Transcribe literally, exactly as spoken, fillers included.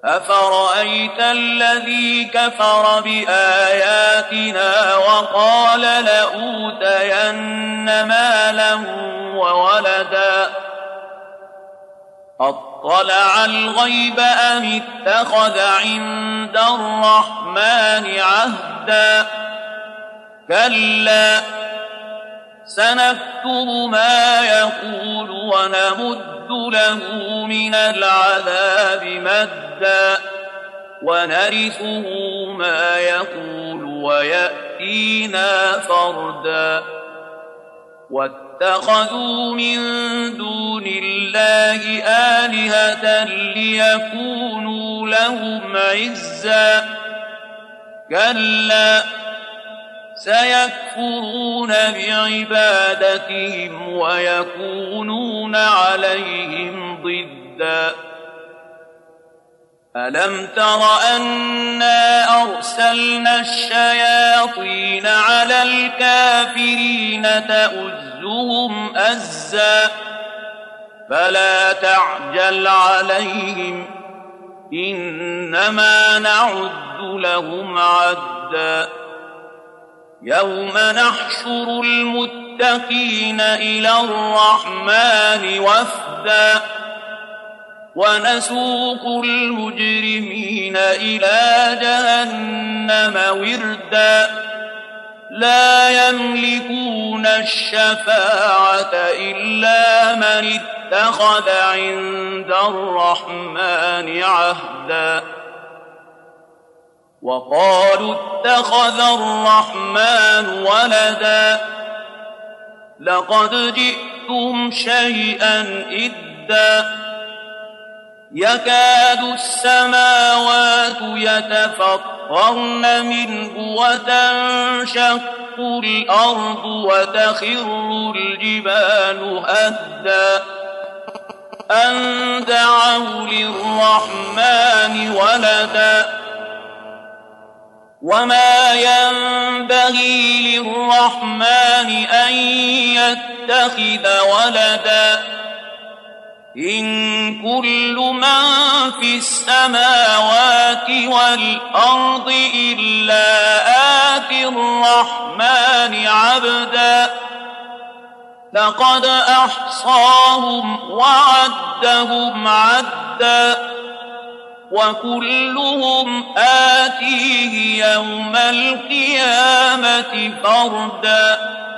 أفرأيت الذي كفر بآياتنا وقال لأوتين مالا وولدا أطلع الغيب أم اتخذ عند الرحمن عهدا كلا سنكتب ما يقول ونمد له من العذاب مدا ونرثه ما يقول ويأتينا فردا واتخذوا من دون الله آلهة ليكونوا لهم عزا كلا سيكفرون بعبادتهم ويكونون عليهم ضدا ألم تر أنا أرسلنا الشياطين على الكافرين تؤزهم أزا فلا تعجل عليهم إنما نعد لهم عدا يوم نحشر المتقين إلى الرحمن وفدا ونسوق المجرمين إلى جهنم وردا لا يملكون الشفاعة إلا من اتخذ عند الرحمن عهدا وقالوا اتخذ الرحمن ولدا لقد جئتم شيئا إدا يكاد السماوات يتفطرن منه وتنشق الأرض وتخر الجبال هدا أن دعوا للرحمن ولدا وما ينبغي للرحمن أن يتخذ ولدا إن كل من في السماوات والأرض إلا آتي الرحمن عبدا لقد أحصاهم وعدهم عدا وكلهم آتيه يوم القيامة فردا